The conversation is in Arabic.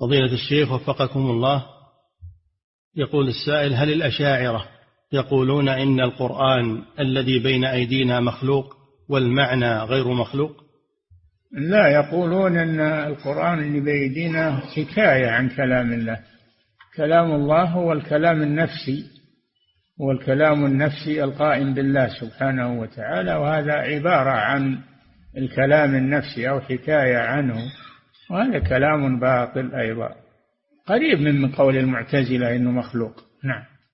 فضيلة الشيخ وفقكم الله، يقول السائل: هل الأشاعرة يقولون إن القرآن الذي بين أيدينا مخلوق والمعنى غير مخلوق؟ لا، يقولون أن القرآن اللي بأيدينا حكاية عن كلام الله. كلام الله هو الكلام النفسي، هو الكلام النفسي القائم بالله سبحانه وتعالى، وهذا عبارة عن الكلام النفسي أو حكاية عنه، وهذا كلام باطل أيضا، قريب من قول المعتزلة إنه مخلوق. نعم.